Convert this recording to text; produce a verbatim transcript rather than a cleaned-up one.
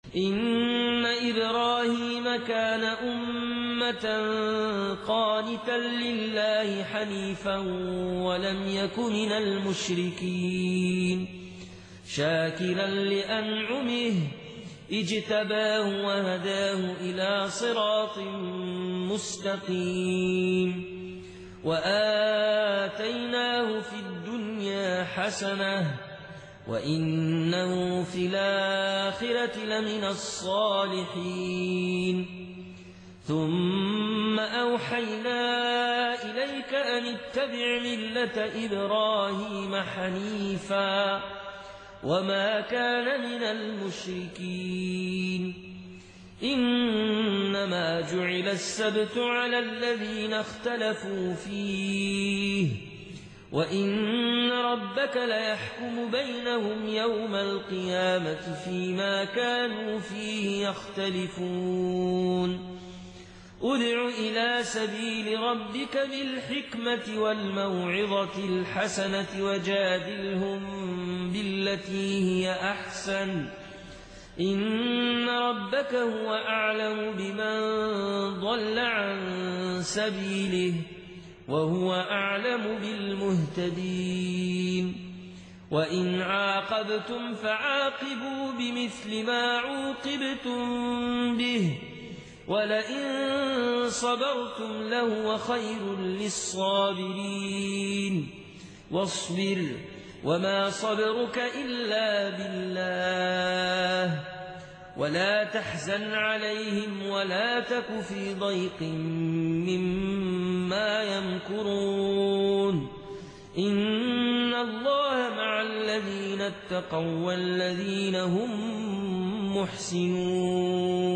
إن إبراهيم كان أمة قانتا لله حنيفا ولم يك من المشركين شاكرا لأنعمه اجتباه وهداه إلى صراط مستقيم وآتيناه في الدنيا حسنة وإنه في الآخرة لمن الصالحين ثم أوحينا إليك أن اتبع ملة إبراهيم حنيفا وما كان من المشركين إنما جعل السبت على الذين اختلفوا فيه وإن ربك ليحكم بينهم يوم القيامة فيما كانوا فيه يختلفون ادع إلى سبيل ربك بالحكمة والموعظة الحسنة وجادلهم بالتي هي أحسن إن ربك هو أعلم بمن ضل عن سبيله وهو أعلم بالمهتدين وإن عاقبتم فعاقبوا بمثل ما عوقبتم به ولئن صبرتم لهو خير للصابرين واصبر وما صبرك إلا بالله ولا تحزن عليهم ولا تك في ضيق مما يمكرون إن الله مع الذين اتقوا والذين هم محسنون